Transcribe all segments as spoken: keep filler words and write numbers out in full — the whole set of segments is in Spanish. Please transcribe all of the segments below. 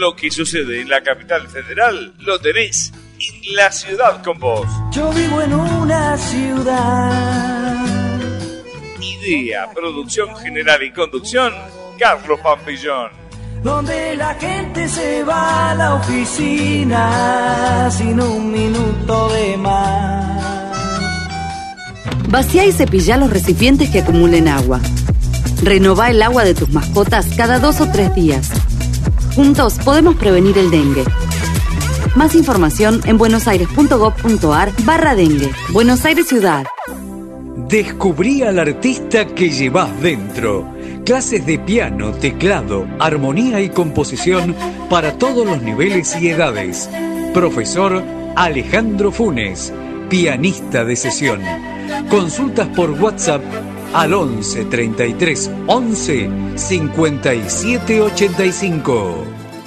lo que sucede en la capital federal lo tenés en La Ciudad con Vos. Yo vivo en una ciudad. Idea, producción general y conducción, Carlos Pampillón. Donde la gente se va a la oficina sin un minuto de más. Vacía y cepillá los recipientes que acumulen agua. Renová el agua de tus mascotas cada dos o tres días. Juntos podemos prevenir el dengue. Más información en buenosaires.gov.ar barra dengue. Buenos Aires Ciudad. Descubrí al artista que llevas dentro. Clases de piano, teclado, armonía y composición para todos los niveles y edades. Profesor Alejandro Funes, pianista de sesión. Consultas por WhatsApp al once treinta y tres once cincuenta y siete ochenta y cinco.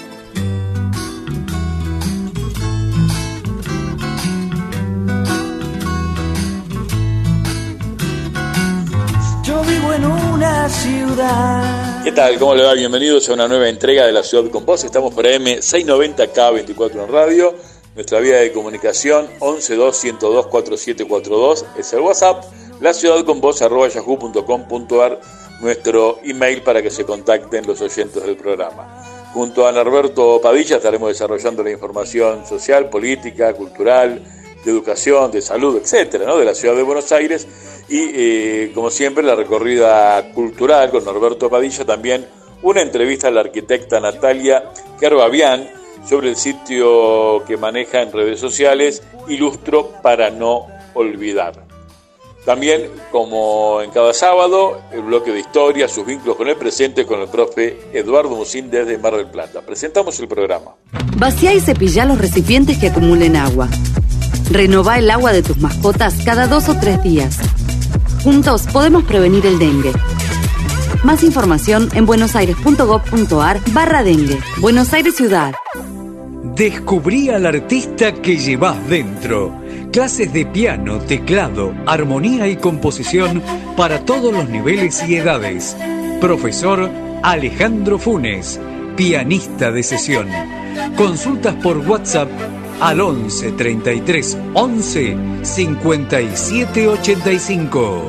Yo vivo en una ciudad. ¿Qué tal? ¿Cómo le va? Bienvenidos a una nueva entrega de La Ciudad con Vos. Estamos por A M seiscientos noventa K veinticuatro en radio. Nuestra vía de comunicación once dos ciento dos cuarenta y siete cuarenta y dos es el WhatsApp. La Ciudad con Vos arroba yahoo punto com punto ar, nuestro email para que se contacten los oyentes del programa. Junto a Norberto Padilla estaremos desarrollando la información social, política, cultural, de educación, de salud, etcétera, ¿no? De la Ciudad de Buenos Aires. Y eh, como siempre la recorrida cultural con Norberto Padilla, también una entrevista a la arquitecta Natalia Kerbabian sobre el sitio que maneja en redes sociales Ilustro para no olvidar. También, como en cada sábado, el bloque de historia, sus vínculos con el presente, con el profe Eduardo Musín desde Mar del Plata. Presentamos el programa. Vacía y cepillá los recipientes que acumulen agua. Renová el agua de tus mascotas cada dos o tres días. Juntos podemos prevenir el dengue. Más información en buenosaires.gov.ar barra dengue. Buenos Aires Ciudad. Descubrí al artista que llevas dentro. Clases de piano, teclado, armonía y composición para todos los niveles y edades. Profesor Alejandro Funes, pianista de sesión. Consultas por WhatsApp al once treinta y tres once cincuenta y siete ochenta y cinco.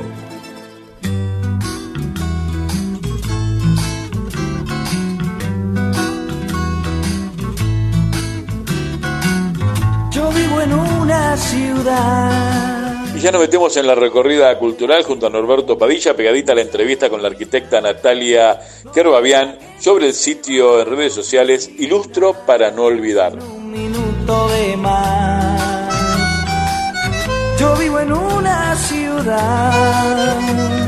Yo vivo en una ciudad. Y ya nos metemos en la recorrida cultural junto a Norberto Padilla, pegadita a la entrevista con la arquitecta Natalia Kerbabian sobre el sitio en redes sociales Ilustro para no olvidar. Un minuto de más. Yo vivo en una ciudad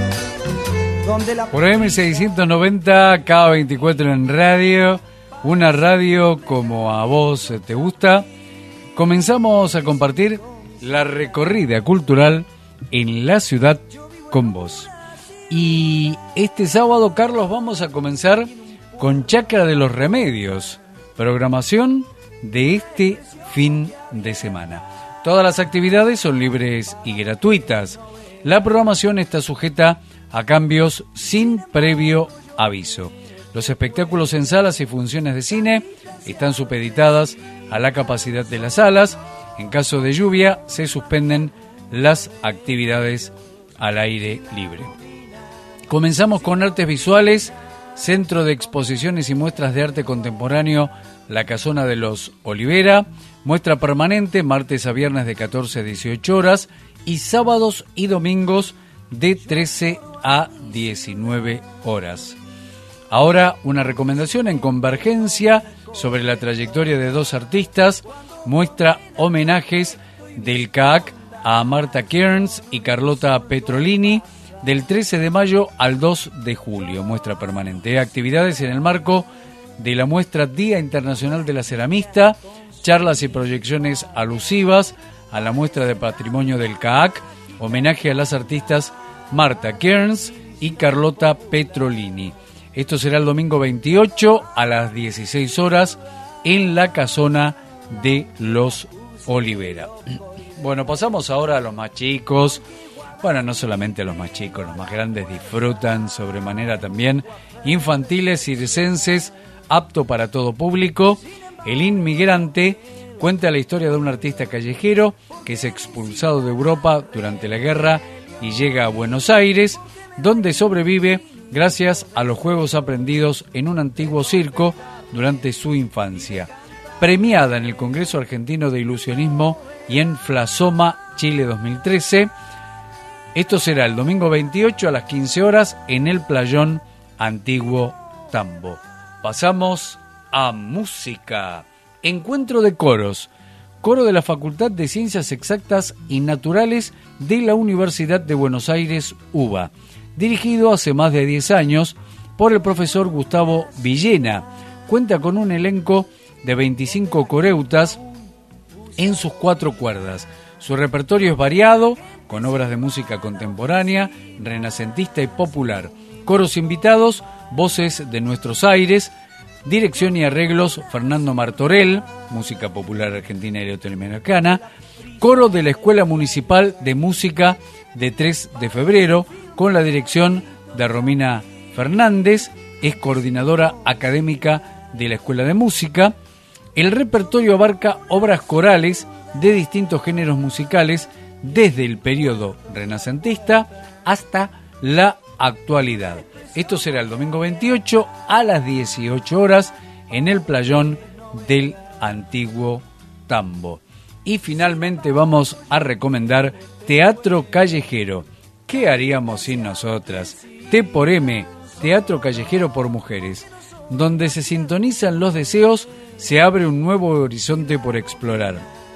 donde la... Por A M seiscientos noventa K veinticuatro en radio, una radio como a vos te gusta. Comenzamos a compartir la recorrida cultural en La Ciudad con Vos. Y este sábado, Carlos, vamos a comenzar con Chacra de los Remedios, programación de este fin de semana. Todas las actividades son libres y gratuitas. La programación está sujeta a cambios sin previo aviso. Los espectáculos en salas y funciones de cine están supeditadas a la capacidad de las salas. En caso de lluvia, se suspenden las actividades al aire libre. Comenzamos con artes visuales, Centro de Exposiciones y Muestras de Arte Contemporáneo, La Casona de los Olivera, muestra permanente, martes a viernes de catorce a dieciocho horas y sábados y domingos de trece a diecinueve horas. Ahora una recomendación en Convergencia sobre la trayectoria de dos artistas, muestra homenajes del C A A C a Marta Kearns y Carlota Petrolini del trece de mayo al dos de julio, muestra permanente. Actividades en el marco de la muestra Día Internacional de la Ceramista, charlas y proyecciones alusivas a la muestra de patrimonio del C A A C, homenaje a las artistas Marta Kearns y Carlota Petrolini. Esto será el domingo veintiocho a las dieciséis horas en la Casona de los Olivera. Bueno, pasamos ahora a los más chicos. Bueno, no solamente a los más chicos, los más grandes disfrutan sobremanera también. Infantiles circenses apto para todo público. El Inmigrante cuenta la historia de un artista callejero que es expulsado de Europa durante la guerra y llega a Buenos Aires, donde sobrevive gracias a los juegos aprendidos en un antiguo circo durante su infancia. Premiada en el Congreso Argentino de Ilusionismo y en Flasoma Chile dos mil trece. Esto será el domingo veintiocho a las quince horas en el Playón Antiguo Tambo. Pasamos a música. Encuentro de coros. Coro de la Facultad de Ciencias Exactas y Naturales de la Universidad de Buenos Aires, UBA. Dirigido hace más de diez años por el profesor Gustavo Villena. Cuenta con un elenco de veinticinco coreutas en sus cuatro cuerdas. Su repertorio es variado, con obras de música contemporánea, renacentista y popular. Coros invitados, voces de nuestros aires, dirección y arreglos Fernando Martorell, música popular argentina y latinoamericana. Coro de la Escuela Municipal de Música de tres de febrero, con la dirección de Romina Fernández, es coordinadora académica de la Escuela de Música. El repertorio abarca obras corales de distintos géneros musicales, desde el periodo renacentista hasta la actualidad. Esto será el domingo veintiocho a las dieciocho horas en el Playón del Antiguo Tambo. Y finalmente vamos a recomendar Teatro Callejero. ¿Qué haríamos sin nosotras? T por M, Teatro Callejero por Mujeres. Donde se sintonizan los deseos, se abre un nuevo horizonte por explorar.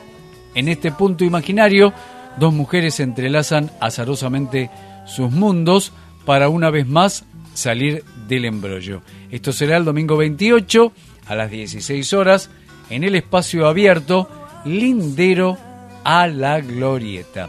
En este punto imaginario, dos mujeres entrelazan azarosamente sus mundos para una vez más salir del embrollo. Esto será el domingo veintiocho a las dieciséis horas en el espacio abierto Lindero a la Glorieta.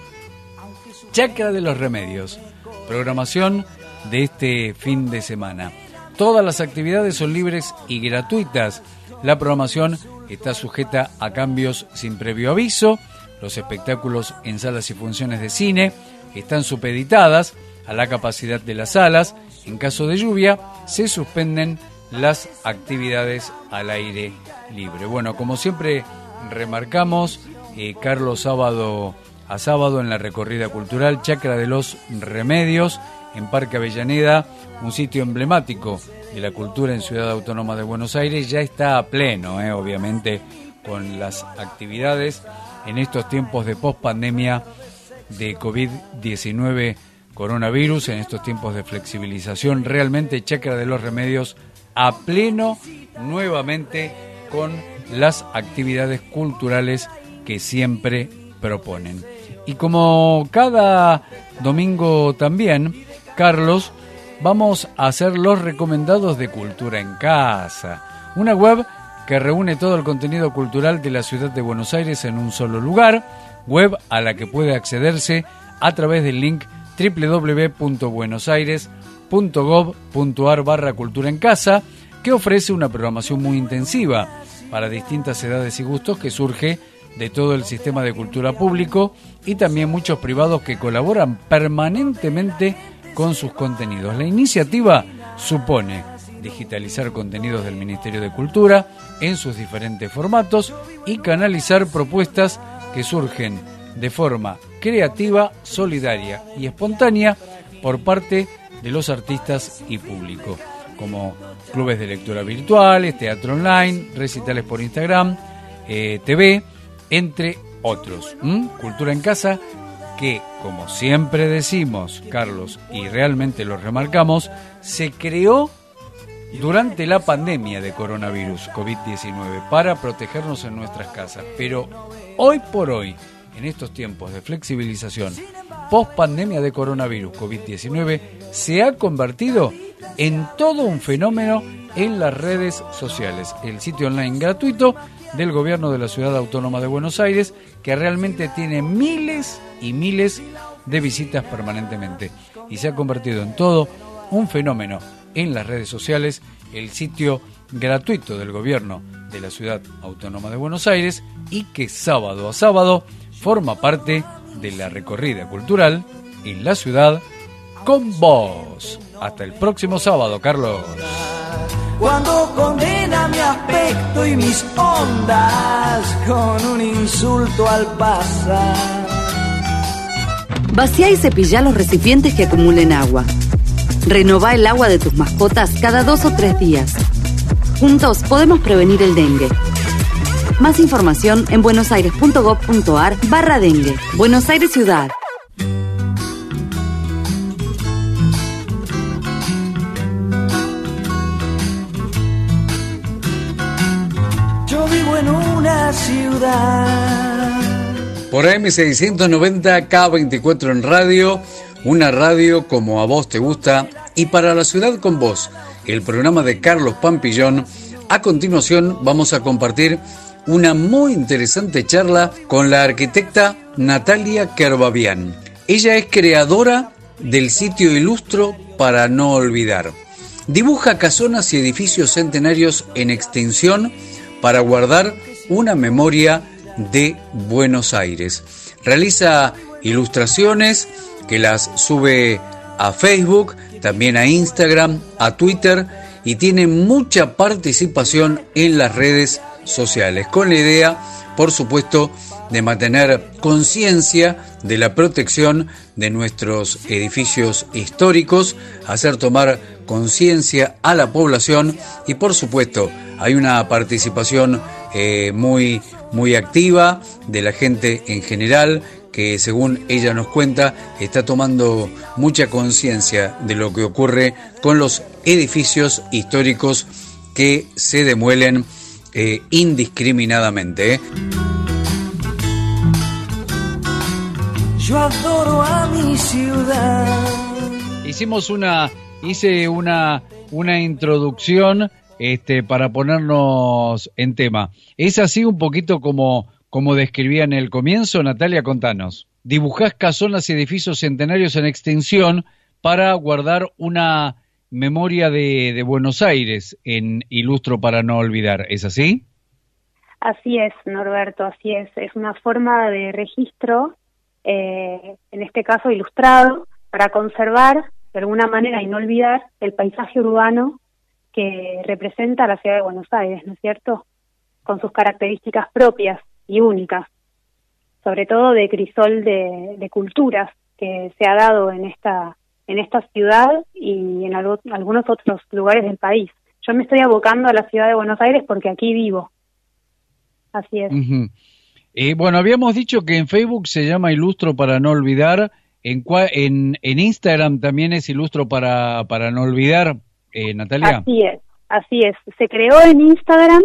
Chacra de los Remedios. Programación de este fin de semana. Todas las actividades son libres y gratuitas. La programación está sujeta a cambios sin previo aviso. Los espectáculos en salas y funciones de cine están supeditadas a la capacidad de las salas. En caso de lluvia, se suspenden las actividades al aire libre. Bueno, como siempre remarcamos, eh, Carlos, sábado a sábado en la recorrida cultural Chacra de los Remedios en Parque Avellaneda, un sitio emblemático de la cultura en Ciudad Autónoma de Buenos Aires, ya está a pleno, eh, obviamente, con las actividades en estos tiempos de pospandemia de COVID diecinueve coronavirus, en estos tiempos de flexibilización. Realmente Chacra de los Remedios a pleno nuevamente con las actividades culturales que siempre proponen. Y como cada domingo también, Carlos, vamos a hacer los recomendados de Cultura en Casa, una web que reúne todo el contenido cultural de la ciudad de Buenos Aires en un solo lugar, web a la que puede accederse a través del link doble u doble u doble u punto buenosaires punto gov punto ar barra cultura en casa, que ofrece una programación muy intensiva para distintas edades y gustos que surge de todo el sistema de cultura público y también muchos privados que colaboran permanentemente con sus contenidos. La iniciativa supone digitalizar contenidos del Ministerio de Cultura en sus diferentes formatos y canalizar propuestas que surgen de forma creativa, solidaria y espontánea por parte de los artistas y público, como clubes de lectura virtuales, teatro online, recitales por Instagram, eh, T V, entre otros. ¿Mm? Cultura en Casa, que como siempre decimos, Carlos, y realmente lo remarcamos, se creó durante la pandemia de coronavirus COVID diecinueve para protegernos en nuestras casas, pero hoy por hoy, en estos tiempos de flexibilización post pandemia de coronavirus COVID diecinueve, se ha convertido en todo un fenómeno en las redes sociales, el sitio online gratuito del gobierno de la Ciudad Autónoma de Buenos Aires, que realmente tiene miles y miles de visitas permanentemente, y se ha convertido en todo un fenómeno en las redes sociales, el sitio gratuito del gobierno de la Ciudad Autónoma de Buenos Aires, y que sábado a sábado forma parte de la recorrida cultural en la ciudad con vos. Hasta el próximo sábado, Carlos. cuando condena mi aspecto y mis ondas con un insulto al pasar. Vacía y cepillá los recipientes que acumulen agua. Renová el agua de tus mascotas cada dos o tres días. Juntos podemos prevenir el dengue. Más información en buenosaires.gov.ar barra dengue. Buenos Aires Ciudad. Yo vivo en una ciudad. Por A M seiscientos noventa K veinticuatro en radio, una radio como a vos te gusta, y para la ciudad con vos, el programa de Carlos Pampillón. A continuación vamos a compartir una muy interesante charla con la arquitecta Natalia Kerbabian. Ella es creadora del sitio Ilustro para no olvidar. Dibuja casonas y edificios centenarios en extinción para guardar una memoria de Buenos Aires. Realiza ilustraciones que las sube a Facebook, también a Instagram, a Twitter, y tiene mucha participación en las redes sociales, con la idea, por supuesto, de mantener conciencia de la protección de nuestros edificios históricos, hacer tomar conciencia a la población y, por supuesto, hay una participación eh, muy, muy activa de la gente en general, que según ella nos cuenta, está tomando mucha conciencia de lo que ocurre con los edificios históricos que se demuelen eh, indiscriminadamente. ¿eh? Yo adoro a mi ciudad. Hicimos una, hice una, una introducción este, para ponernos en tema. ¿Es así un poquito como... como describía en el comienzo? Natalia, contanos. Dibujás casonas y edificios centenarios en extinción para guardar una memoria de, de Buenos Aires en Ilustro para no olvidar. ¿Es así? Así es, Norberto, así es. Es una forma de registro, eh, en este caso ilustrado, para conservar de alguna manera y no olvidar el paisaje urbano que representa la ciudad de Buenos Aires, ¿no es cierto? Con sus características propias y únicas, sobre todo de crisol de, de culturas que se ha dado en esta en esta ciudad y en algo, algunos otros lugares del país. Yo me estoy abocando a la ciudad de Buenos Aires porque aquí vivo. Así es. Uh-huh. Eh, bueno, habíamos dicho que en Facebook se llama Ilustro para no olvidar, en cua, en, en Instagram también es Ilustro para, para no olvidar, eh, Natalia. Así es, así es. Se creó en Instagram,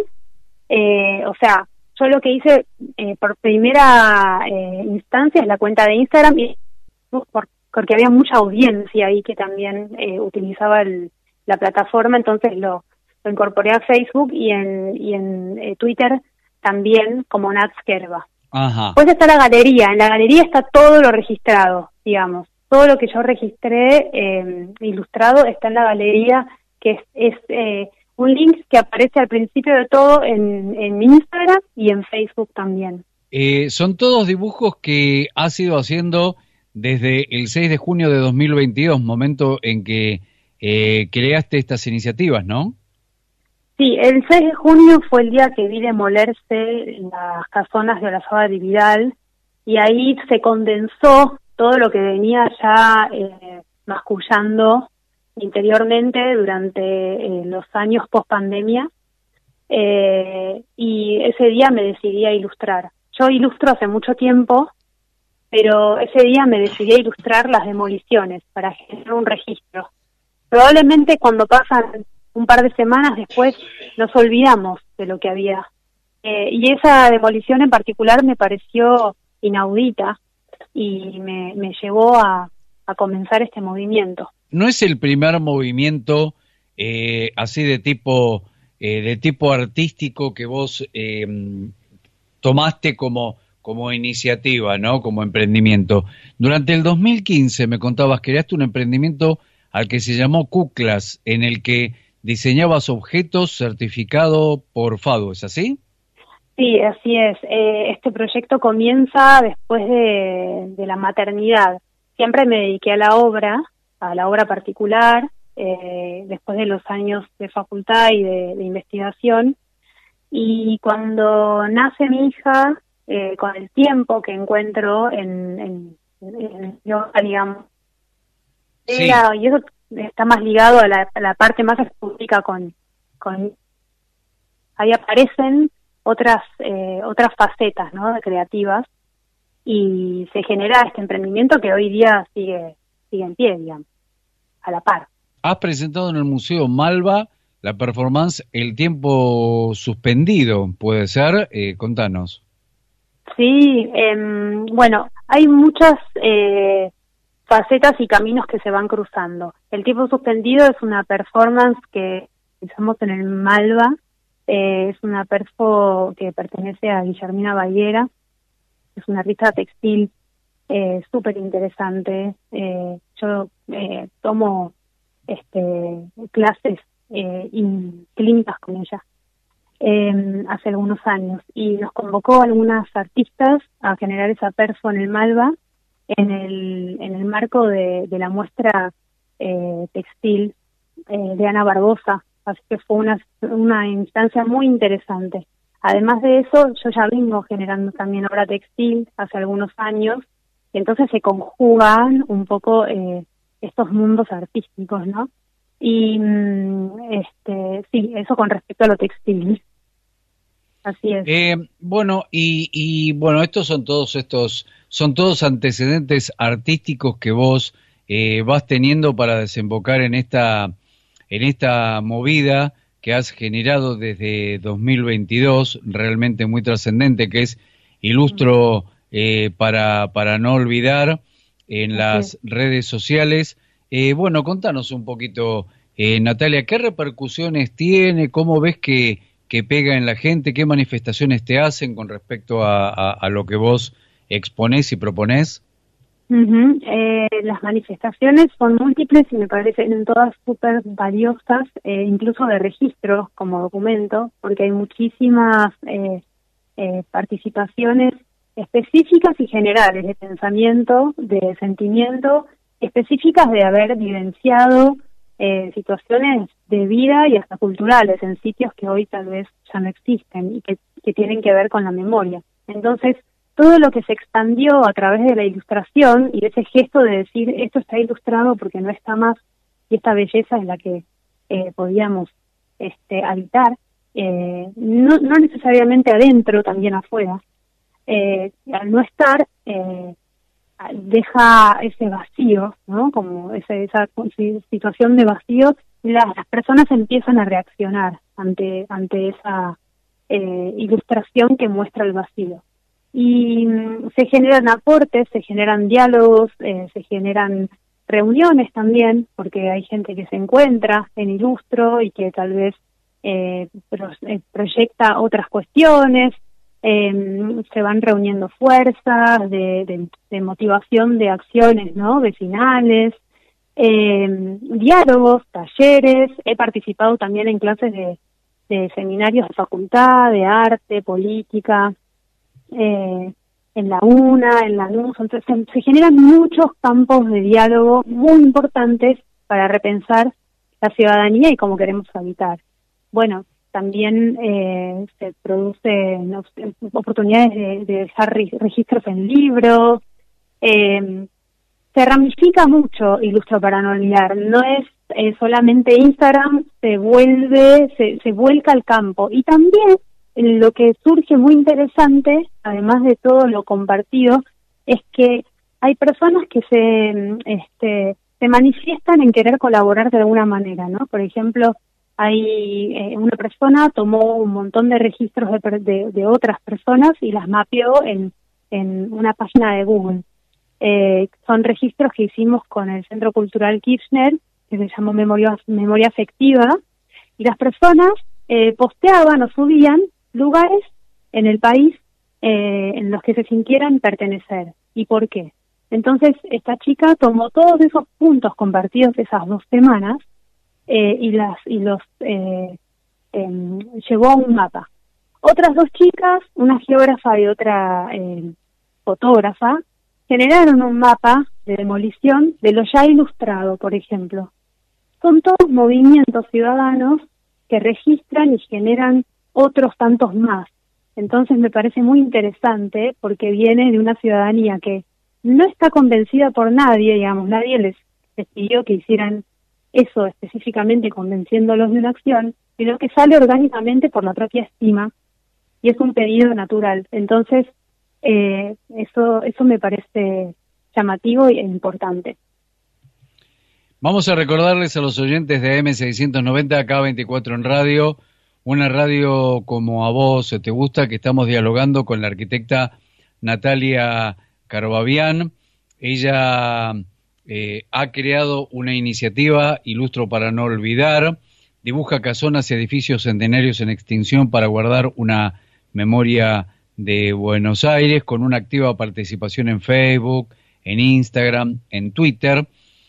eh, o sea, yo lo que hice eh, por primera eh, instancia es la cuenta de Instagram, y por, porque había mucha audiencia ahí que también eh, utilizaba el, la plataforma, entonces lo, lo incorporé a Facebook y en, y en eh, Twitter también como Nats Kerba. Ajá. Después está la galería, en la galería está todo lo registrado, digamos, todo lo que yo registré eh, ilustrado está en la galería, que es... es eh, un link que aparece al principio de todo en, en Instagram y en Facebook también. Eh, son todos dibujos que has ido haciendo desde el seis de junio de dos mil veintidós, momento en que eh, creaste estas iniciativas, ¿no? Sí, el seis de junio fue el día que vi demolerse las casonas de Olazábal y Vidal, y ahí se condensó todo lo que venía ya eh, mascullando interiormente durante eh, los años post pandemia, eh, y ese día me decidí a ilustrar. Yo ilustro hace mucho tiempo, pero ese día me decidí a ilustrar las demoliciones para generar un registro. Probablemente cuando pasan un par de semanas después nos olvidamos de lo que había, eh, y esa demolición en particular me pareció inaudita y me, me llevó a, a comenzar este movimiento. No es el primer movimiento eh, así de tipo eh, de tipo artístico que vos eh, tomaste como como iniciativa, ¿no? Como emprendimiento. Durante el dos mil quince me contabas que creaste un emprendimiento al que se llamó Cuclas, en el que diseñabas objetos certificados por FADO, ¿es así? Sí, así es. Eh, este proyecto comienza después de, de la maternidad. Siempre me dediqué a la obra, a la obra particular, eh, después de los años de facultad y de, de investigación. Y cuando nace mi hija, eh, con el tiempo que encuentro en, en, en el yoga, digamos, Sí. era, y eso está más ligado a la, a la parte más específica con, con ahí aparecen otras eh, otras facetas, ¿no?, creativas, y se genera este emprendimiento que hoy día sigue sigue en pie, digamos, a la par. Has presentado en el Museo Malva la performance El tiempo suspendido, ¿puede ser? Eh, contanos. Sí, eh, bueno, hay muchas eh, facetas y caminos que se van cruzando. El tiempo suspendido es una performance que realizamos en el Malva, eh, es una perfo que pertenece a Guillermina Baguera, es una artista textil eh, súper interesante. Eh, yo eh, tomo este, clases eh, y clínicas con ella eh, hace algunos años, y nos convocó a algunas artistas a generar esa perfo en el Malva en el en el marco de, de la muestra eh, textil eh, de Ana Barbosa, así que fue una una instancia muy interesante. Además de eso, yo ya vengo generando también obra textil hace algunos años, y entonces se conjugan un poco eh, estos mundos artísticos, ¿no? Y este sí, eso con respecto a lo textil. Así es. Eh, bueno, y, y bueno, estos son todos estos, son todos antecedentes artísticos que vos eh, vas teniendo para desembocar en esta, en esta movida que has generado desde dos mil veintidós, realmente muy trascendente, que es Ilustro eh, para, para no olvidar, en las Okay. redes sociales. Eh, bueno, contanos un poquito, eh, Natalia, ¿qué repercusiones tiene? ¿Cómo ves que, que pega en la gente? ¿Qué manifestaciones te hacen con respecto a, a, a lo que vos exponés y proponés? Uh-huh. Eh, las manifestaciones son múltiples y me parecen todas súper valiosas, eh, incluso de registro como documento, porque hay muchísimas eh, eh, participaciones específicas y generales de pensamiento, de sentimiento, específicas de haber vivenciado eh, situaciones de vida y hasta culturales en sitios que hoy tal vez ya no existen y que, que tienen que ver con la memoria. Entonces, todo lo que se expandió a través de la ilustración y de ese gesto de decir esto está ilustrado porque no está más, y esta belleza es la que eh, podíamos este, habitar, eh, no, no necesariamente adentro, también afuera, eh, al no estar eh, deja ese vacío, ¿no? Como ese, esa situación de vacío, las, las personas empiezan a reaccionar ante, ante esa eh, ilustración que muestra el vacío. Y mm, se generan aportes, se generan diálogos, eh, se generan reuniones también, porque hay gente que se encuentra en Ilustro y que tal vez eh, pro, eh, proyecta otras cuestiones, eh, se van reuniendo fuerzas de, de, de motivación de acciones, ¿no?, vecinales, eh, diálogos, talleres. He participado también en clases de, de seminarios de facultad, de arte, política, Eh, en la UNA, en la N U S. Entonces se, se generan muchos campos de diálogo muy importantes para repensar la ciudadanía y cómo queremos habitar. Bueno, también eh, se producen oportunidades de, de dejar registros en libros, eh, se ramifica mucho Ilustro para no olvidar, no es eh, solamente Instagram, se vuelve, se, se vuelca al campo, y también lo que surge muy interesante, además de todo lo compartido, es que hay personas que se este, se manifiestan en querer colaborar de alguna manera, ¿no? Por ejemplo, hay eh, una persona tomó un montón de registros de, de, de otras personas y las mapeó en, en una página de Google. Eh, son registros que hicimos con el Centro Cultural Kirchner, que se llamó Memoria, Memoria Afectiva, y las personas eh, posteaban o subían lugares en el país eh, en los que se sintieran pertenecer. ¿Y por qué? Entonces, esta chica tomó todos esos puntos compartidos de esas dos semanas eh, y las y los eh, eh, llevó a un mapa. Otras dos chicas, una geógrafa y otra eh, fotógrafa, generaron un mapa de demolición de lo ya ilustrado, por ejemplo. son todos movimientos ciudadanos que registran y generan otros tantos más. Entonces me parece muy interesante porque viene de una ciudadanía que no está convencida por nadie, digamos, nadie les, les pidió que hicieran eso específicamente convenciéndolos de una acción, sino que sale orgánicamente por la propia estima y es un pedido natural. Entonces, eh, eso eso me parece llamativo e importante. Vamos a recordarles a los oyentes de A M seiscientos noventa, K veinticuatro en radio, una radio como a vos te gusta, que estamos dialogando con la arquitecta Natalia Carbabian. Ella eh, ha creado una iniciativa, Ilustro para no olvidar, dibuja casonas y edificios centenarios en extinción para guardar una memoria de Buenos Aires, con una activa participación en Facebook, en Instagram, en Twitter.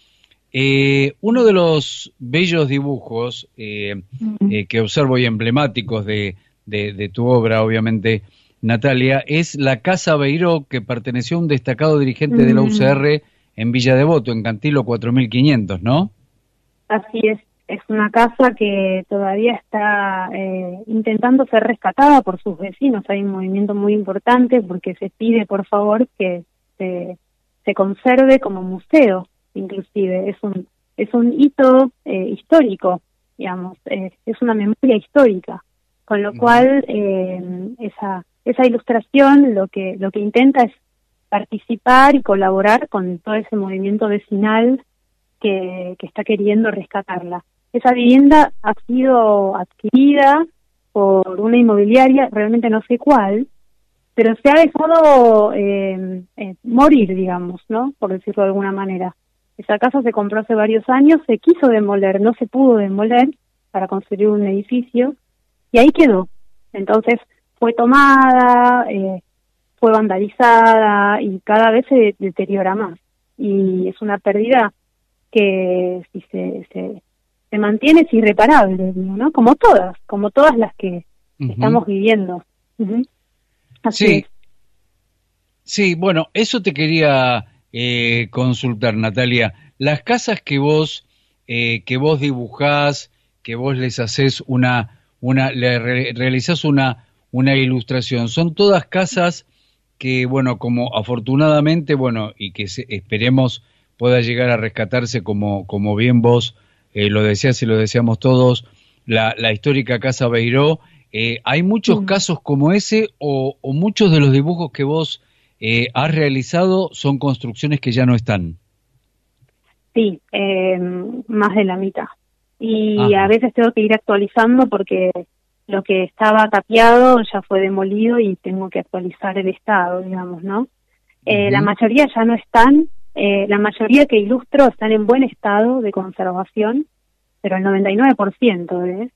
Eh, uno de los bellos dibujos eh, eh, que observo y emblemáticos de, de, de tu obra, obviamente, Natalia, es la Casa Beiró, que perteneció a un destacado dirigente mm. de la U C R en Villa Devoto, en Cantilo cuatro mil quinientos, ¿no? Así es, es una casa que todavía está eh, intentando ser rescatada por sus vecinos. Hay un movimiento muy importante porque se pide, por favor, que se, se conserve como museo. Inclusive es un es un hito eh, histórico, digamos, eh, es una memoria histórica, con lo cual eh, esa esa ilustración lo que lo que intenta es participar y colaborar con todo ese movimiento vecinal que, que está queriendo rescatarla. Esa vivienda ha sido adquirida por una inmobiliaria, realmente no sé cuál, pero se ha dejado eh, eh, morir, digamos, ¿no? Por decirlo de alguna manera. Esa casa se compró hace varios años, se quiso demoler, no se pudo demoler para construir un edificio, y ahí quedó. Entonces fue tomada, eh, fue vandalizada, y cada vez se deteriora más. Y es una pérdida que si se, se, se mantiene es irreparable, ¿no? Como todas, como todas las que uh-huh. estamos viviendo. Uh-huh. Así sí. es. Sí, bueno, eso te quería... Eh, consultar, Natalia, las casas que vos eh, que vos dibujás, que vos les haces una una le re, realizás una una ilustración, son todas casas que, bueno, como afortunadamente, bueno, y que se, esperemos pueda llegar a rescatarse como como bien vos eh, lo deseás y lo deseamos todos, la, la histórica Casa Beiró. Eh, ¿hay muchos mm. casos como ese o, o muchos de los dibujos que vos Eh, has realizado son construcciones que ya no están? Sí, eh, más de la mitad. Y Ajá. a veces tengo que ir actualizando porque lo que estaba tapiado ya fue demolido y tengo que actualizar el estado, digamos, ¿no? Eh, uh-huh. La mayoría ya no están, eh, la mayoría que ilustro están en buen estado de conservación, pero el noventa y nueve por ciento, ¿eh?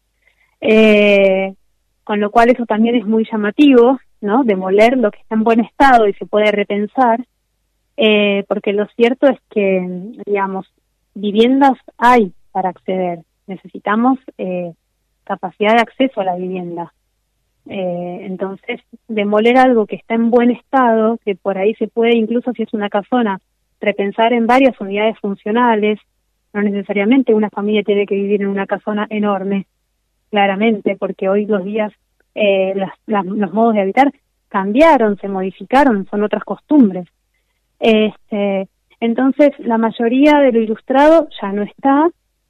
Eh, con lo cual eso también es muy llamativo, ¿no? Demoler lo que está en buen estado y se puede repensar, eh, porque lo cierto es que, digamos, viviendas hay para acceder. Necesitamos eh, capacidad de acceso a la vivienda. Eh, entonces, demoler algo que está en buen estado, que por ahí se puede, incluso si es una casona, repensar en varias unidades funcionales. No necesariamente una familia tiene que vivir en una casona enorme, claramente, porque hoy los días Eh, las, las, los modos de habitar cambiaron, se modificaron, son otras costumbres. Este, entonces, la mayoría de lo ilustrado ya no está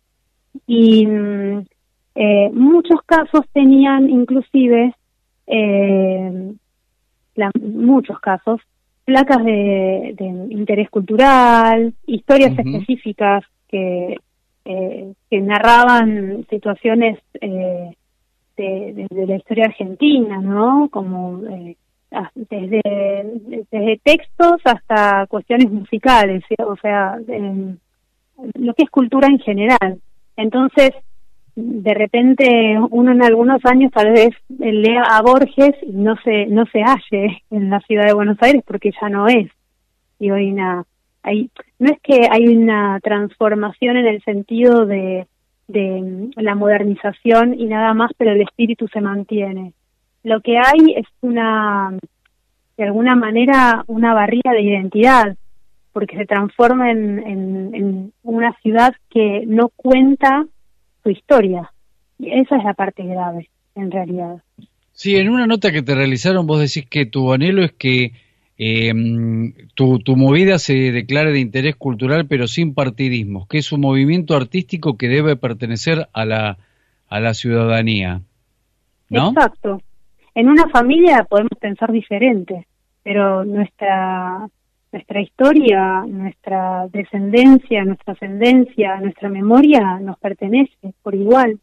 y eh, muchos casos tenían inclusive, eh, la, muchos casos, placas de, de interés cultural, historias uh-huh. específicas que, eh, que narraban situaciones eh, De, de, de la historia argentina, ¿no? Como eh, desde, desde textos hasta cuestiones musicales, ¿sí? O sea, eh, lo que es cultura en general. Entonces, de repente, uno en algunos años tal vez lea a Borges y no se no se halle en la ciudad de Buenos Aires porque ya no es. Y hoy una, hay, no es que hay una transformación en el sentido de de la modernización y nada más, pero el espíritu se mantiene. Lo que hay es una, de alguna manera, una barrera de identidad, porque se transforma en, en, en una ciudad que no cuenta su historia. Y esa es la parte grave, en realidad. Sí, en una nota que te realizaron vos decís que tu anhelo es que eh, tu, tu movida se declare de interés cultural pero sin partidismos, que es un movimiento artístico que debe pertenecer a la, a la ciudadanía, ¿no? Exacto. En una familia podemos pensar diferente, pero nuestra nuestra historia, nuestra descendencia, nuestra ascendencia, nuestra memoria nos pertenece por igual.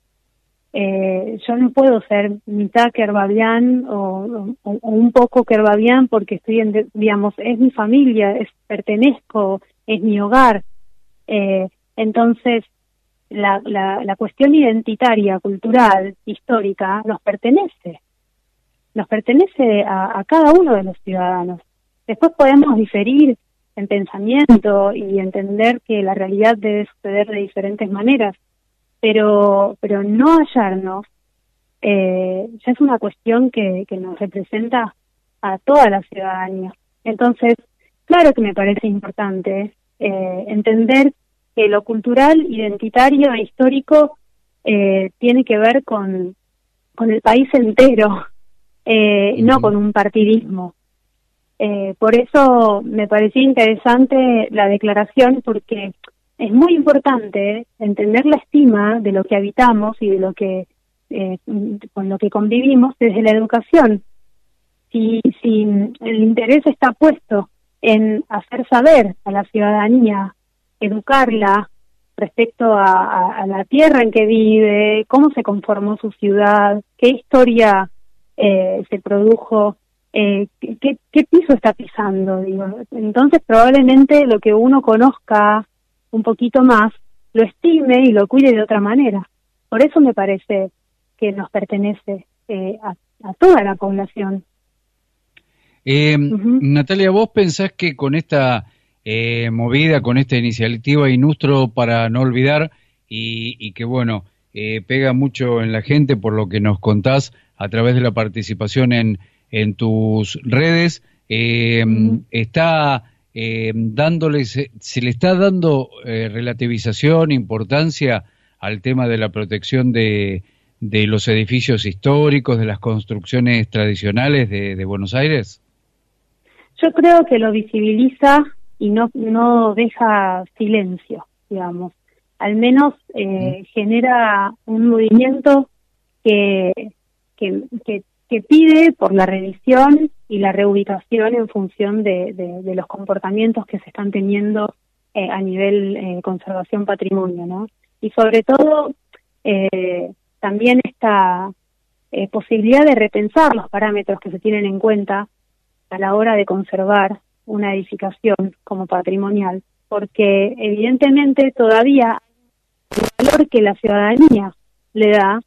Eh, yo no puedo ser mitad kerbavian o, o, o un poco kerbavian porque estoy en, digamos, es mi familia, es pertenezco, es mi hogar. Eh, entonces, la, la, la cuestión identitaria, cultural, histórica, nos pertenece. Nos pertenece a, a cada uno de los ciudadanos. Después podemos diferir en pensamiento y entender que la realidad debe suceder de diferentes maneras, pero pero no hallarnos eh, ya es una cuestión que, que nos representa a toda la ciudadanía. Entonces, claro que me parece importante eh, entender que lo cultural, identitario e histórico eh, tiene que ver con, con el país entero, eh, uh-huh. no con un partidismo. Eh, por eso me parecía interesante la declaración, porque es muy importante entender la estima de lo que habitamos y de lo que eh, con lo que convivimos desde la educación. Si, si el interés está puesto en hacer saber a la ciudadanía, educarla respecto a, a, a la tierra en que vive, cómo se conformó su ciudad, qué historia eh, se produjo, Eh, ¿qué, qué piso está pisando? Digo. Entonces probablemente lo que uno conozca un poquito más, lo estime y lo cuide de otra manera. Por eso me parece que nos pertenece eh, a, a toda la población. Eh, uh-huh. Natalia, ¿vos pensás que con esta eh, movida, con esta iniciativa Inustro para no olvidar, y, y que bueno, eh, pega mucho en la gente por lo que nos contás a través de la participación en en tus redes, eh, mm. está eh, dándole, se, se le está dando eh, relativización, importancia al tema de la protección de, de los edificios históricos, de las construcciones tradicionales de, de Buenos Aires? Yo creo que lo visibiliza y no, no deja silencio, digamos. Al menos eh, mm. genera un movimiento que, que, que que pide por la revisión y la reubicación en función de, de, de los comportamientos que se están teniendo eh, a nivel eh, conservación patrimonio, ¿no? Y sobre todo eh, también esta eh, posibilidad de repensar los parámetros que se tienen en cuenta a la hora de conservar una edificación como patrimonial, porque evidentemente todavía el valor que la ciudadanía le da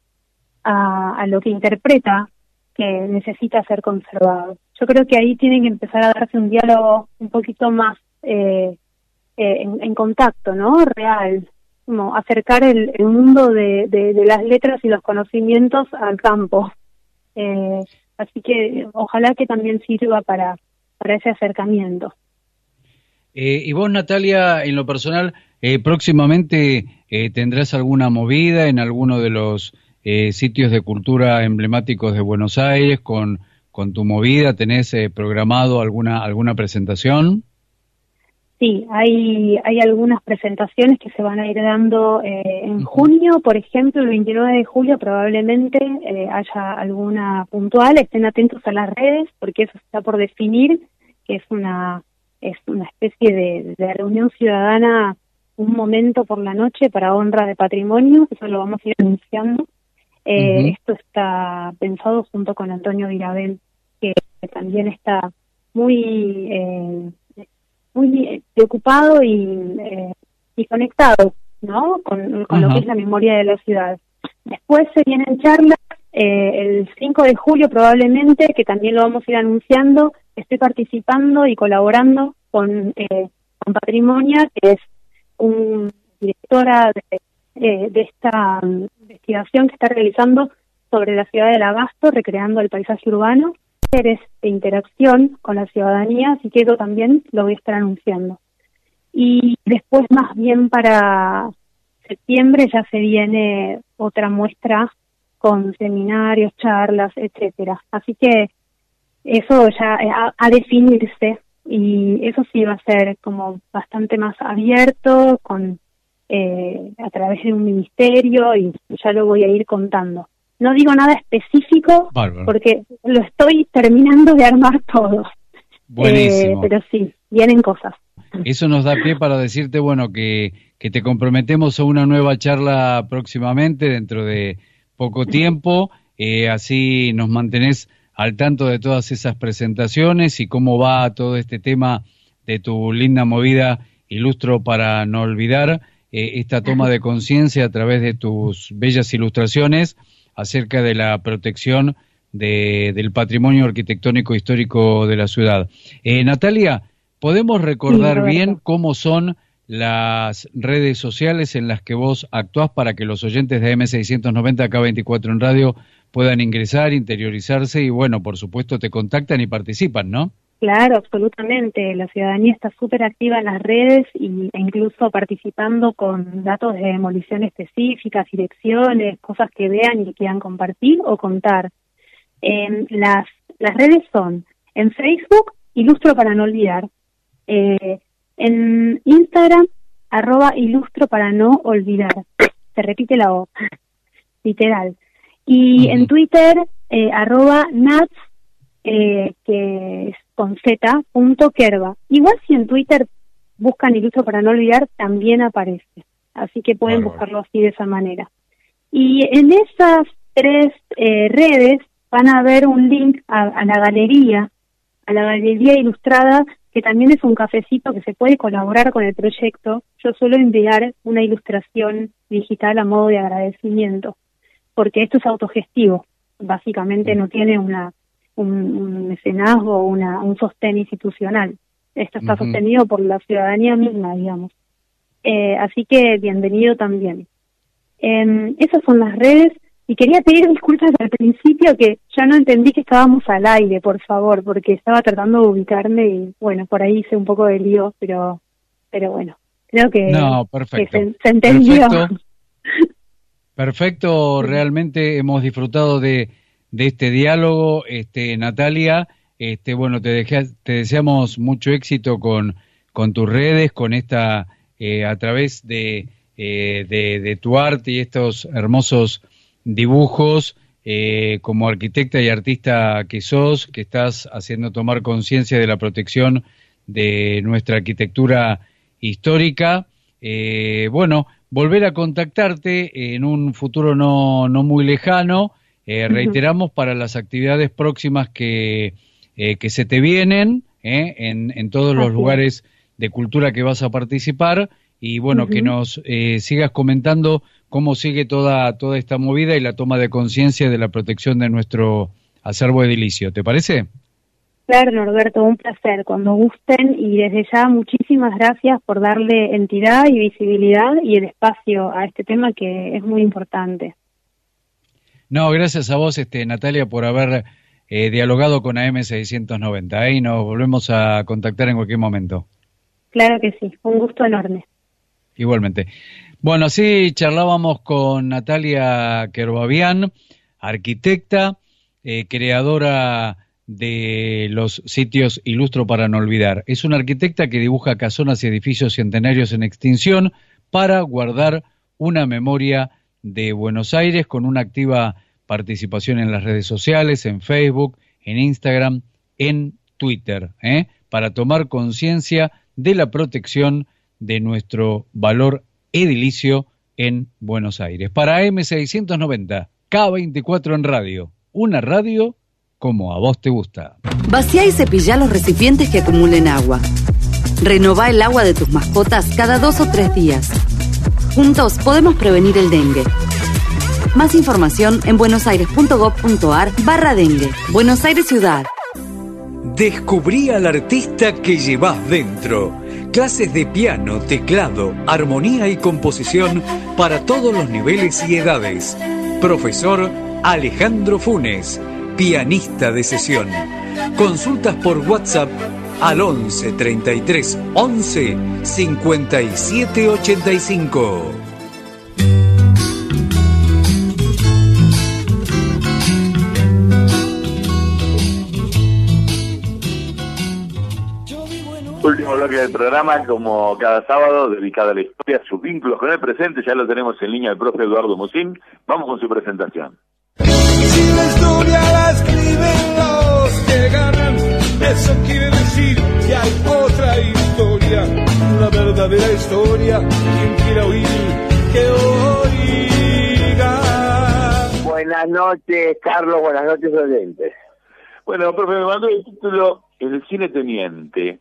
a, a lo que interpreta que necesita ser conservado. Yo creo que ahí tiene que empezar a darse un diálogo un poquito más eh, eh, en, en contacto, ¿no? Real, como acercar el, el mundo de, de, de las letras y los conocimientos al campo. Eh, así que ojalá que también sirva para, para ese acercamiento. Eh, y vos, Natalia, en lo personal, eh, próximamente eh, tendrás alguna movida en alguno de los Eh, sitios de cultura emblemáticos de Buenos Aires con, con tu movida. ¿Tenés eh, programado alguna alguna presentación? Sí, hay hay algunas presentaciones que se van a ir dando eh, en junio, por ejemplo, el veintinueve de julio probablemente eh, haya alguna puntual. Estén atentos a las redes porque eso está por definir, que es una es una especie de, de reunión ciudadana, un momento por la noche para honra de patrimonio. Eso lo vamos a ir anunciando. Eh, uh-huh. Esto está pensado junto con Antonio Virabel, que también está muy eh, muy preocupado y, eh, y conectado, ¿no? Con, con uh-huh. lo que es la memoria de la ciudad. Después se vienen charlas, eh, el cinco de julio probablemente, que también lo vamos a ir anunciando. Estoy participando y colaborando con, eh, con Patrimonia, que es una directora de Eh, de esta um, investigación que está realizando sobre la ciudad del Abasto, recreando el paisaje urbano, talleres de interacción con la ciudadanía, así que eso también lo voy a estar anunciando. Y después, más bien para septiembre, ya se viene otra muestra con seminarios, charlas, etcétera. Así que eso ya a, a definirse, y eso sí va a ser como bastante más abierto, con eh, a través de un ministerio, y ya lo voy a ir contando. No digo nada específico, Bárbaro. Porque lo estoy terminando de armar todo. Buenísimo. Eh, pero sí, vienen cosas. Eso nos da pie para decirte, bueno, que, que te comprometemos a una nueva charla próximamente, dentro de poco tiempo, eh, así nos mantenés al tanto de todas esas presentaciones y cómo va todo este tema de tu linda movida Ilustro para no olvidar, eh, esta toma de conciencia a través de tus bellas ilustraciones acerca de la protección de, del patrimonio arquitectónico histórico de la ciudad. Eh, Natalia, ¿podemos recordar sí, bien cómo son las redes sociales en las que vos actuás para que los oyentes de M seiscientos noventa K veinticuatro en radio puedan ingresar, interiorizarse y, bueno, por supuesto te contactan y participan, ¿no? Claro, absolutamente. La ciudadanía está súper activa en las redes y, e incluso participando con datos de demolición específicas, direcciones, cosas que vean y quieran compartir o contar. Eh, las, las redes son en Facebook, Ilustro para no olvidar, eh, en Instagram, arroba Ilustro para no olvidar. Se repite la O, literal. Y uh-huh. en Twitter, eh, arroba Nats, eh, que es con Z, punto Kerba. Igual si en Twitter buscan Ilustro para no olvidar, también aparece. Así que pueden Bárbaro. buscarlo así de esa manera. Y en esas tres eh, redes van a ver un link a, a la galería, a la galería ilustrada, que también es un cafecito que se puede colaborar con el proyecto. Yo suelo enviar una ilustración digital a modo de agradecimiento, porque esto es autogestivo, básicamente no tiene una un, un mecenazgo, una, un sostén institucional. Esto está uh-huh. sostenido por la ciudadanía misma, digamos. Eh, así que bienvenido también. Eh, esas son las redes, y quería pedir disculpas al principio, que ya no entendí que estábamos al aire, por favor, porque estaba tratando de ubicarme y, bueno, por ahí hice un poco de lío, pero pero bueno, creo que, no, perfecto. que se, se entendió. Perfecto. Perfecto, realmente hemos disfrutado de, de este diálogo, este Natalia. Este, bueno, te, dejé, te deseamos mucho éxito con, con tus redes, con esta, eh, a través de, eh, de, de tu arte y estos hermosos dibujos, eh, como arquitecta y artista que sos, que estás haciendo tomar conciencia de la protección de nuestra arquitectura histórica. Eh, bueno, volver a contactarte en un futuro no, no muy lejano, eh, reiteramos, uh-huh. para las actividades próximas que, eh, que se te vienen, eh, en, en todos los Así lugares de cultura que vas a participar, y bueno, uh-huh. que nos eh, sigas comentando cómo sigue toda, toda esta movida y la toma de conciencia de la protección de nuestro acervo edilicio. ¿Te parece? Claro, Norberto, un placer, cuando gusten, y desde ya muchísimas gracias por darle entidad y visibilidad y el espacio a este tema que es muy importante. No, gracias a vos, este Natalia, por haber eh, dialogado con A M seiscientos noventa, ¿eh? Y nos volvemos a contactar en cualquier momento. Claro que sí, un gusto enorme. Igualmente. Bueno, sí, charlábamos con Natalia Kerbabian, arquitecta, eh, creadora de los sitios Ilustro para no olvidar. Es una arquitecta que dibuja casonas y edificios centenarios en extinción para guardar una memoria de Buenos Aires, con una activa participación en las redes sociales, en Facebook, en Instagram, en Twitter, ¿eh? para tomar conciencia de la protección de nuestro valor edilicio en Buenos Aires. Para A M seiscientos noventa, K veinticuatro en radio, una radio como a vos te gusta. Vacía y cepilla los recipientes que acumulen agua. Renová el agua de tus mascotas cada dos o tres días. Juntos podemos prevenir el dengue. Más información en buenosaires.gov.ar barra dengue. Buenos Aires Ciudad. Descubrí al artista que llevas dentro. Clases de piano, teclado, armonía y composición para todos los niveles y edades. Profesor Alejandro Funes. pianista de sesión. Consultas por WhatsApp al once treinta y tres once cincuenta y siete ochenta y cinco. Último bloque del programa, como cada sábado, dedicado a la historia, sus vínculos con el presente. Ya lo tenemos en línea el profe Eduardo Mosín. Vamos con su presentación. Si la historia la escriben los que ganan, eso quiere decir que hay otra historia, la verdadera historia. Quien quiera oír, que oiga. Buenas noches, Carlos. Buenas noches, oyentes. Bueno, profe, me mandó el título El cine teniente.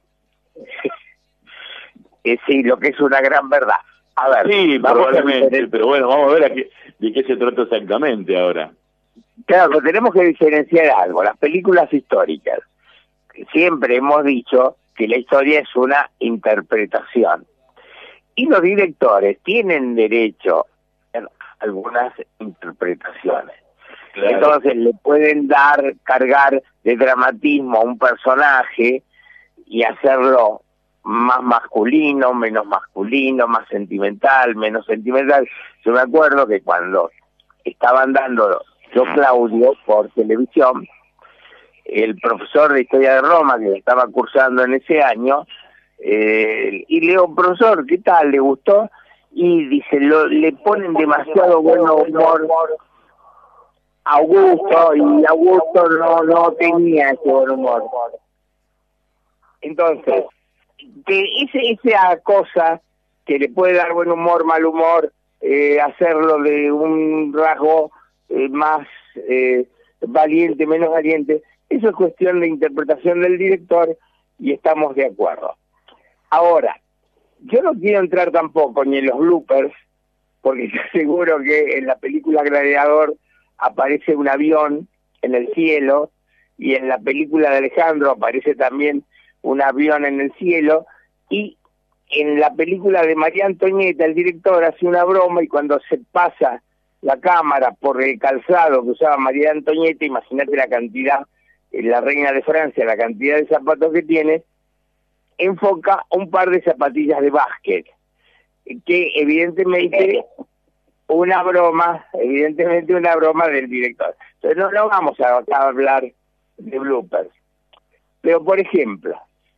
Eh, sí, lo que es una gran verdad. A ver, sí, vamos probablemente, a pero bueno, vamos a ver a qué, de qué se trata exactamente ahora. Claro, tenemos que diferenciar algo. Las películas históricas. Siempre hemos dicho que la historia es una interpretación. Y los directores tienen derecho a algunas interpretaciones. Claro. Entonces le pueden dar, cargar de dramatismo a un personaje y hacerlo más masculino, menos masculino, más sentimental, menos sentimental. Yo me acuerdo que cuando estaban dando Yo Claudio por televisión, el profesor de Historia de Roma, que estaba cursando en ese año, eh, y le digo, profesor, ¿qué tal? ¿Le gustó? Y dice, lo, le ponen demasiado buen humor a Augusto, y Augusto no, no tenía ese buen humor. Entonces, que ese, esa cosa que le puede dar buen humor, mal humor, eh, hacerlo de un rasgo eh, más eh, valiente, menos valiente, eso es cuestión de interpretación del director y estamos de acuerdo. Ahora, yo no quiero entrar tampoco ni en los bloopers, porque estoy seguro que en la película Gladiador aparece un avión en el cielo, y en la película de Alejandro aparece también un avión en el cielo, y en la película de María Antonieta el director hace una broma, y cuando se pasa la cámara por el calzado que usaba María Antonieta, imagínate la cantidad, la reina de Francia, la cantidad de zapatos que tiene, enfoca un par de zapatillas de básquet, que evidentemente una broma, evidentemente una broma del director. Entonces no, no vamos a, a hablar de bloopers. Pero por ejemplo,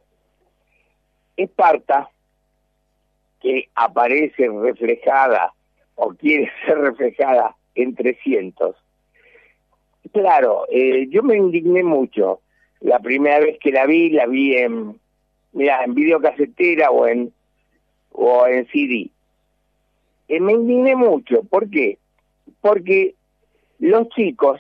Esparta, que aparece reflejada o quiere ser reflejada en trescientos. Claro, eh, yo me indigné mucho. La primera vez que la vi, la vi en, mira, en videocasetera o en, o en C D. Eh, me indigné mucho. ¿Por qué? Porque los chicos,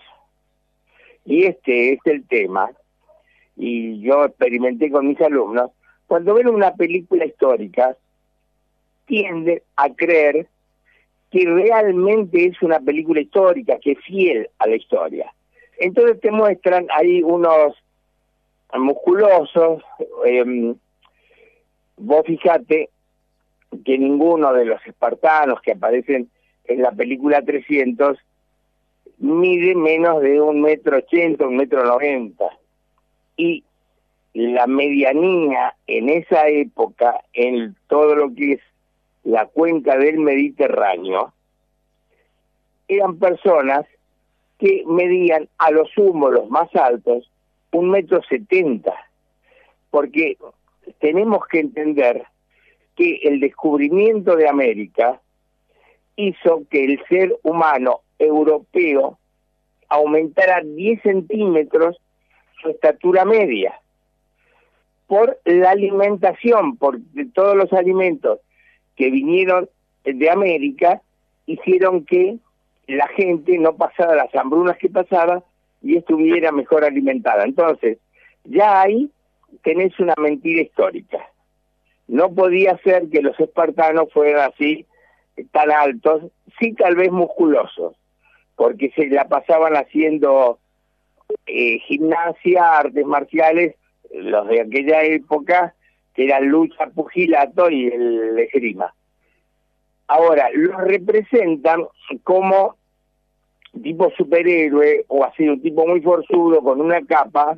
y este es el tema, y yo experimenté con mis alumnos, cuando ven una película histórica, tienden a creer que realmente es una película histórica, que es fiel a la historia. Entonces te muestran ahí unos musculosos, eh, vos fíjate que ninguno de los espartanos que aparecen en la película trescientos mide menos de un metro ochenta, un metro noventa. Y la medianía en esa época, en todo lo que es la cuenca del Mediterráneo, eran personas que medían a lo sumo, los más altos, un metro setenta, porque tenemos que entender que el descubrimiento de América hizo que el ser humano europeo aumentara diez centímetros su estatura media, por la alimentación, por todos los alimentos que vinieron de América, hicieron que la gente no pasara las hambrunas que pasaba y estuviera mejor alimentada. Entonces, ya ahí tenés una mentira histórica. No podía ser que los espartanos fueran así, tan altos, sí tal vez musculosos, porque se la pasaban haciendo eh, gimnasia, artes marciales, los de aquella época, que eran lucha, pugilato y el esgrima. Ahora, los representan como tipo superhéroe o así, un tipo muy forzudo con una capa,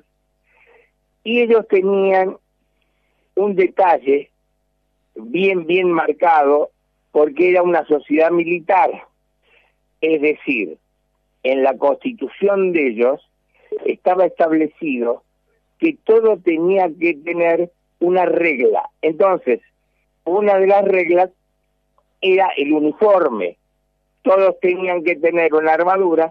y ellos tenían un detalle bien, bien marcado, porque era una sociedad militar. Es decir, en la constitución de ellos estaba establecido que todo tenía que tener una regla. Entonces, una de las reglas era el uniforme. Todos tenían que tener una armadura,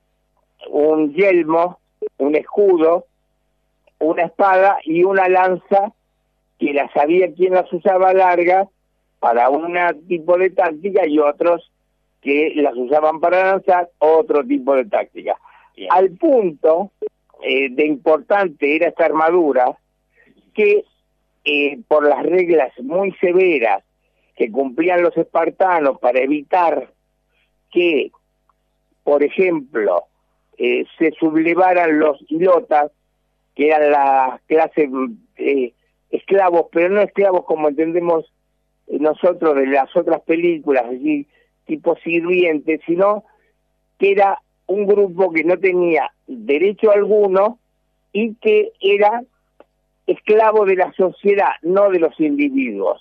un yelmo, un escudo, una espada y una lanza, que la sabía quién las usaba larga para un tipo de táctica y otros que las usaban para lanzar otro tipo de táctica. Bien. Al punto eh, de importante era esta armadura que eh, por las reglas muy severas que cumplían los espartanos para evitar que, por ejemplo, eh, se sublevaran los ilotas, que eran la clase eh, esclavos, pero no esclavos como entendemos nosotros de las otras películas, así, tipo sirvientes, sino que era un grupo que no tenía derecho alguno y que era esclavo de la sociedad, no de los individuos.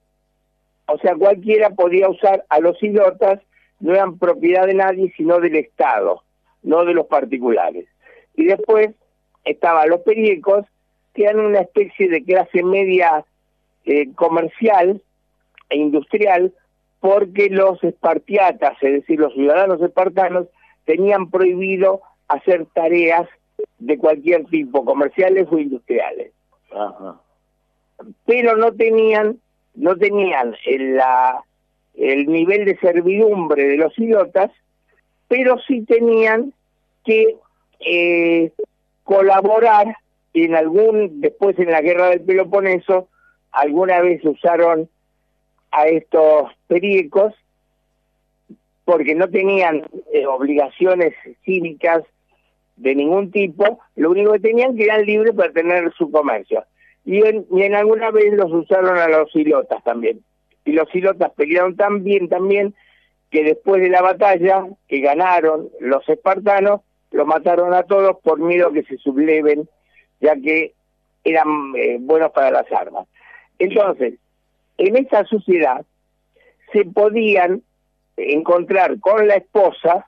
O sea, cualquiera podía usar a los ilotas, no eran propiedad de nadie, sino del Estado, no de los particulares. Y después estaban los periecos, que eran una especie de clase media eh, comercial e industrial, porque los espartiatas, es decir, los ciudadanos espartanos, tenían prohibido hacer tareas de cualquier tipo, comerciales o industriales. Ajá. Pero no tenían, no tenían el, la, el nivel de servidumbre de los ilotas, pero sí tenían que eh, colaborar en algún, después en la guerra del Peloponeso, alguna vez usaron a estos periecos porque no tenían eh, obligaciones cívicas de ningún tipo, lo único que tenían que eran libres para tener su comercio. Y en, y en alguna vez los usaron a los ilotas también. Y los ilotas pelearon tan bien también que después de la batalla que ganaron los espartanos, los mataron a todos por miedo a que se subleven, ya que eran eh, buenos para las armas. Entonces, en esa sociedad se podían encontrar con la esposa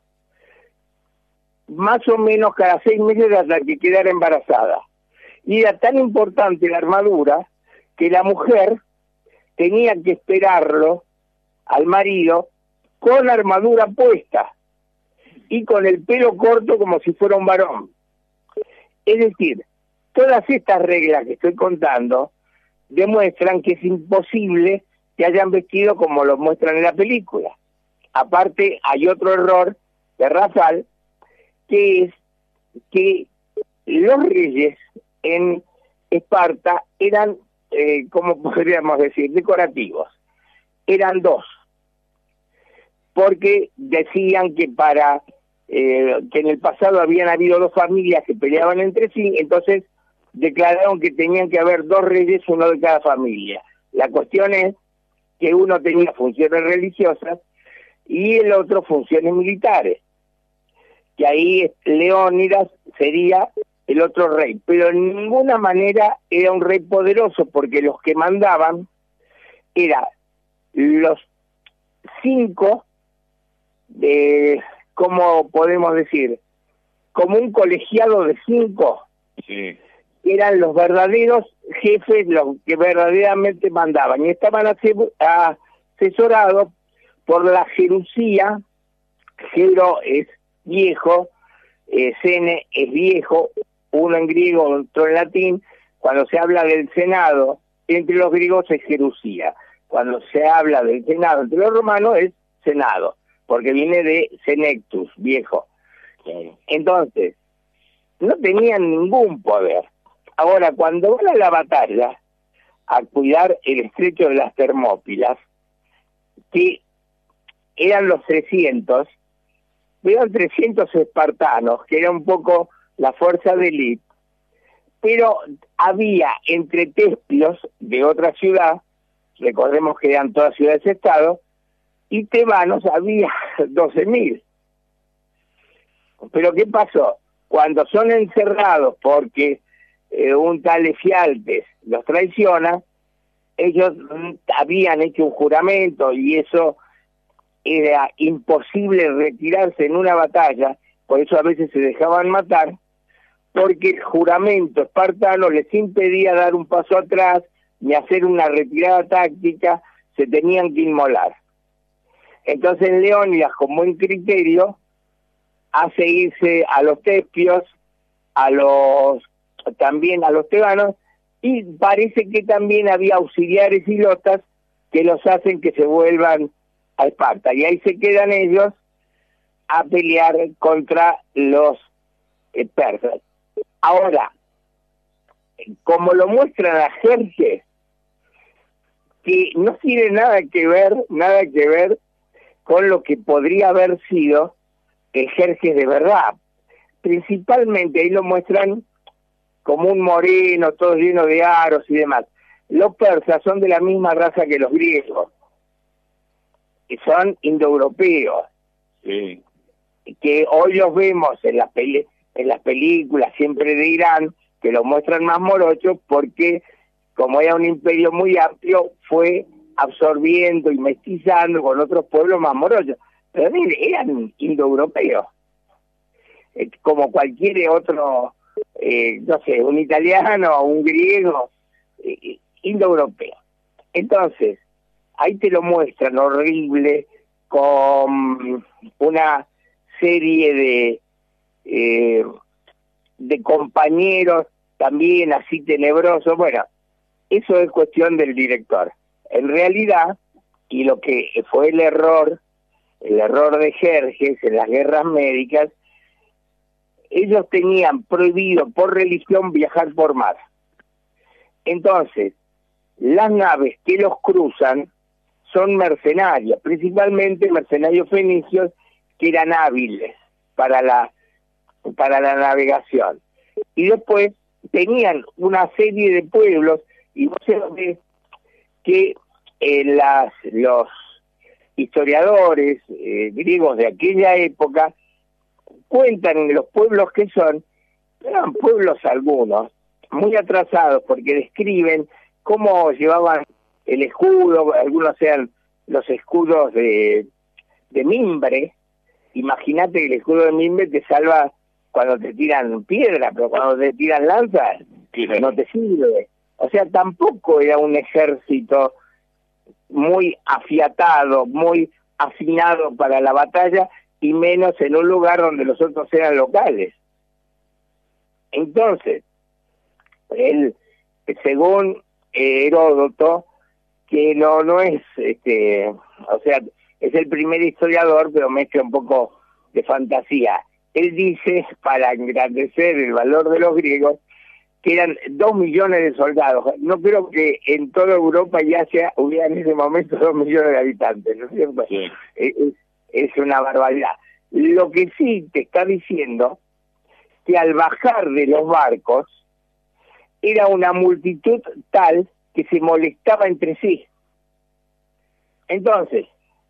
más o menos cada seis meses hasta que quedara embarazada. Y era tan importante la armadura que la mujer tenía que esperarlo al marido con la armadura puesta y con el pelo corto como si fuera un varón. Es decir, todas estas reglas que estoy contando demuestran que es imposible que hayan vestido como lo muestran en la película. Aparte, hay otro error de Rafal, que es que los reyes en Esparta eran, eh, como podríamos decir, decorativos. Eran dos. Porque decían que para eh, que en el pasado habían habido dos familias que peleaban entre sí, entonces declararon que tenían que haber dos reyes, uno de cada familia. La cuestión es que uno tenía funciones religiosas y el otro funciones militares, que ahí Leónidas sería el otro rey, pero en ninguna manera era un rey poderoso, porque los que mandaban eran los cinco, de, ¿cómo podemos decir? Como un colegiado de cinco. Sí. Eran los verdaderos jefes, los que verdaderamente mandaban, y estaban asesorados por la Jerusía. Jero es viejo, eh, Sene es viejo, uno en griego, otro en latín. Cuando se habla del Senado entre los griegos es Jerusía, cuando se habla del Senado entre los romanos es Senado, porque viene de Senectus, viejo. Entonces, no tenían ningún poder. Ahora, cuando van a la batalla a cuidar el estrecho de las Termópilas, que eran los trescientos, eran trescientos espartanos, que era un poco la fuerza de élite, pero había entre tespios de otra ciudad, recordemos que eran todas ciudades-estado, y tebanos había doce mil. pero ¿qué pasó? Cuando son encerrados porque eh, un tal Efialtes los traiciona, ellos mm, habían hecho un juramento y eso era imposible retirarse en una batalla, por eso a veces se dejaban matar, porque el juramento espartano les impedía dar un paso atrás ni hacer una retirada táctica, se tenían que inmolar. Entonces Leónidas, con buen criterio, hace irse a los tespios, a los también a los tebanos, y parece que también había auxiliares y lotas que los hacen que se vuelvan a Esparta, y ahí se quedan ellos a pelear contra los eh, persas. Ahora, como lo muestran a Jerjes, que no tiene nada que ver, nada que ver con lo que podría haber sido el Jerjes de verdad. Principalmente ahí lo muestran como un moreno, todo lleno de aros y demás. Los persas son de la misma raza que los griegos, y son indoeuropeos, sí. que hoy los vemos en las peli en las películas siempre de Irán, que los muestran más morochos porque como era un imperio muy amplio, fue absorbiendo y mestizando con otros pueblos más morochos. Pero mire, eran indoeuropeos, eh, como cualquier otro, eh, no sé, un italiano o un griego, eh, indoeuropeo. Entonces, ahí te lo muestran horrible, con una serie de eh, de compañeros también así tenebrosos. Bueno, eso es cuestión del director. En realidad, y lo que fue el error, el error de Jerjes en las guerras médicas, ellos tenían prohibido por religión viajar por mar. Entonces, las naves que los cruzan son mercenarios, principalmente mercenarios fenicios que eran hábiles para la para la navegación. Y después tenían una serie de pueblos, y vos sabés que eh, las, los historiadores eh, griegos de aquella época cuentan los pueblos que son, eran pueblos algunos, muy atrasados, porque describen cómo llevaban el escudo, algunos eran los escudos de, de mimbre. Imagínate que el escudo de mimbre te salva cuando te tiran piedra, pero cuando te tiran lanzas, no te sirve. O sea, tampoco era un ejército muy afiatado, muy afinado para la batalla, y menos en un lugar donde los otros eran locales. Entonces, él, según Heródoto, que no no es, este, o sea, es el primer historiador, pero mezcla un poco de fantasía. Él dice, para engrandecer el valor de los griegos, que eran dos millones de soldados. No creo que en toda Europa ya sea, hubiera en ese momento dos millones de habitantes, ¿no es cierto? Sí. Es, es una barbaridad. Lo que sí te está diciendo, que al bajar de los barcos, era una multitud tal que se molestaba entre sí. Entonces,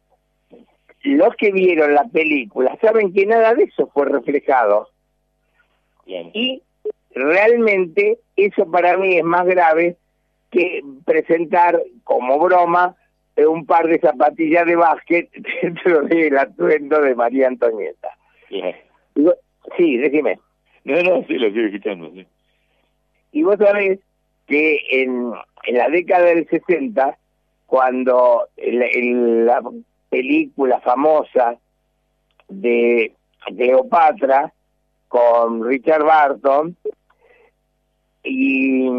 los que vieron la película saben que nada de eso fue reflejado. Bien. Y realmente eso para mí es más grave que presentar como broma un par de zapatillas de básquet dentro del atuendo de María Antonieta. Bien. Sí, decime. No, no, sí, lo estoy escuchando, sí. Y vos sabés que en, en la década del sesenta, cuando el, el, la película famosa de Cleopatra con Richard Burton y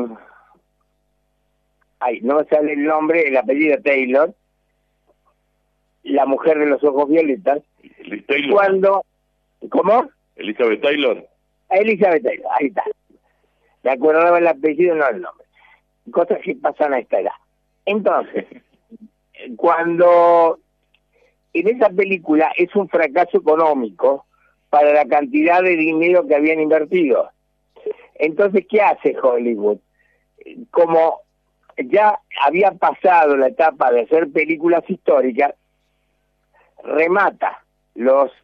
ay, no me sale el nombre, el apellido Taylor, la mujer de los ojos violetas, Taylor. Cuando, ¿cómo? Elizabeth Taylor. Elizabeth Taylor, ahí está. Me acordaba el apellido, no el nombre. Cosas que pasan a esta edad. Entonces, cuando en esa película es un fracaso económico para la cantidad de dinero que habían invertido. Entonces, ¿qué hace Hollywood? Como ya había pasado la etapa de hacer películas históricas, remata los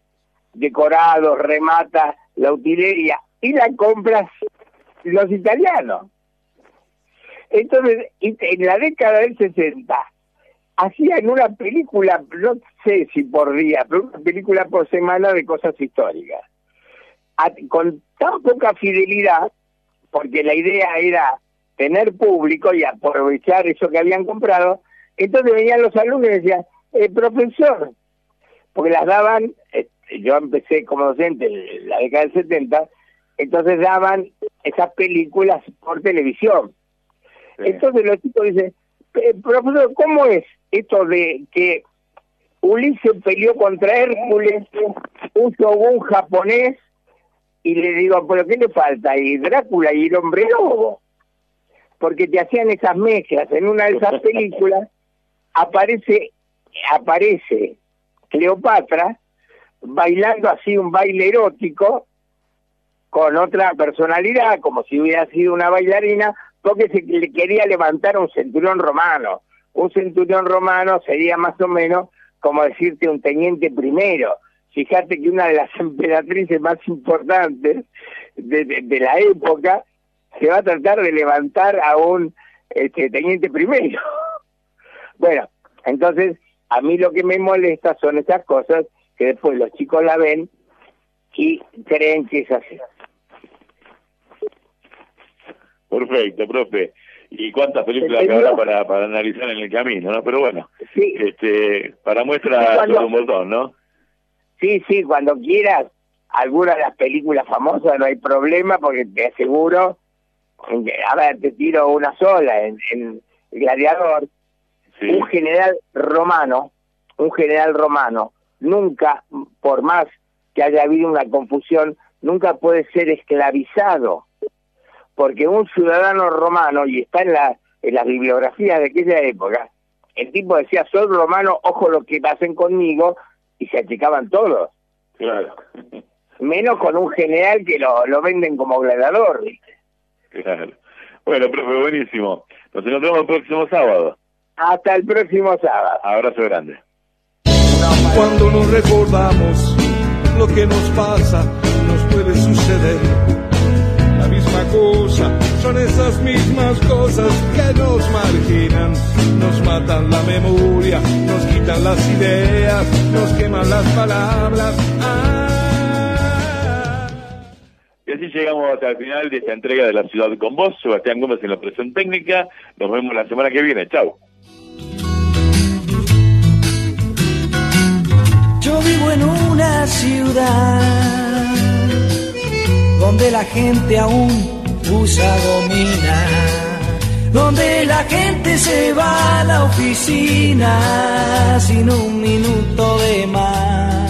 decorados, remata la utilería y la compras los italianos. Entonces, en la década del sesenta, hacían una película, no sé si por día, pero una película por semana de cosas históricas. A, con tan poca fidelidad, porque la idea era tener público y aprovechar eso que habían comprado, entonces venían los alumnos y decían, eh, profesor, porque las daban, eh, yo empecé como docente en la década del setenta, entonces daban esas películas por televisión. Sí. Entonces los chicos dicen, profesor, ¿cómo es esto de que Ulises peleó contra Hércules, un shogun japonés? Y le digo, ¿pero qué le falta? Y Drácula y el hombre lobo. Porque te hacían esas mezclas. En una de esas películas aparece, aparece Cleopatra bailando así un baile erótico con otra personalidad, como si hubiera sido una bailarina, porque se le quería levantar un centurión romano. Un centurión romano sería más o menos como decirte un teniente primero. Fíjate que una de las emperatrices más importantes de, de, de la época se va a tratar de levantar a un este, teniente primero. Bueno, entonces a mí lo que me molesta son esas cosas que después los chicos la ven y creen que es así. Perfecto, profe. ¿Y cuántas películas que habrá para, para analizar en el camino, no? Pero bueno, sí. este, para muestra cuando, todo un montón, ¿no? Sí, sí, cuando quieras, alguna de las películas famosas no hay problema, porque te aseguro, a ver, te tiro una sola, en, en Gladiador, sí. un general romano, un general romano, nunca, por más que haya habido una confusión, nunca puede ser esclavizado. Porque un ciudadano romano, y está en, la, en las bibliografías de aquella época, el tipo decía, soy romano, ojo lo que hacen conmigo, y se achicaban todos. Claro. Menos con un general que lo, lo venden como gladiador, ¿viste? Claro. Bueno, profe, buenísimo. Nos encontramos el próximo sábado. Hasta el próximo sábado. Abrazo grande. Cuando nos recordamos lo que nos pasa, nos puede suceder la misma cosa, son esas mismas cosas que nos marginan, nos matan la memoria, nos quitan las ideas, nos queman las palabras. Ah. Y así llegamos hasta el final de esta entrega de La Ciudad con Vos. Sebastián Gómez en la operación técnica. Nos vemos la semana que viene. Chau. Yo vivo en una ciudad donde la gente aún usa gomina, donde la gente se va a la oficina sin un minuto de más.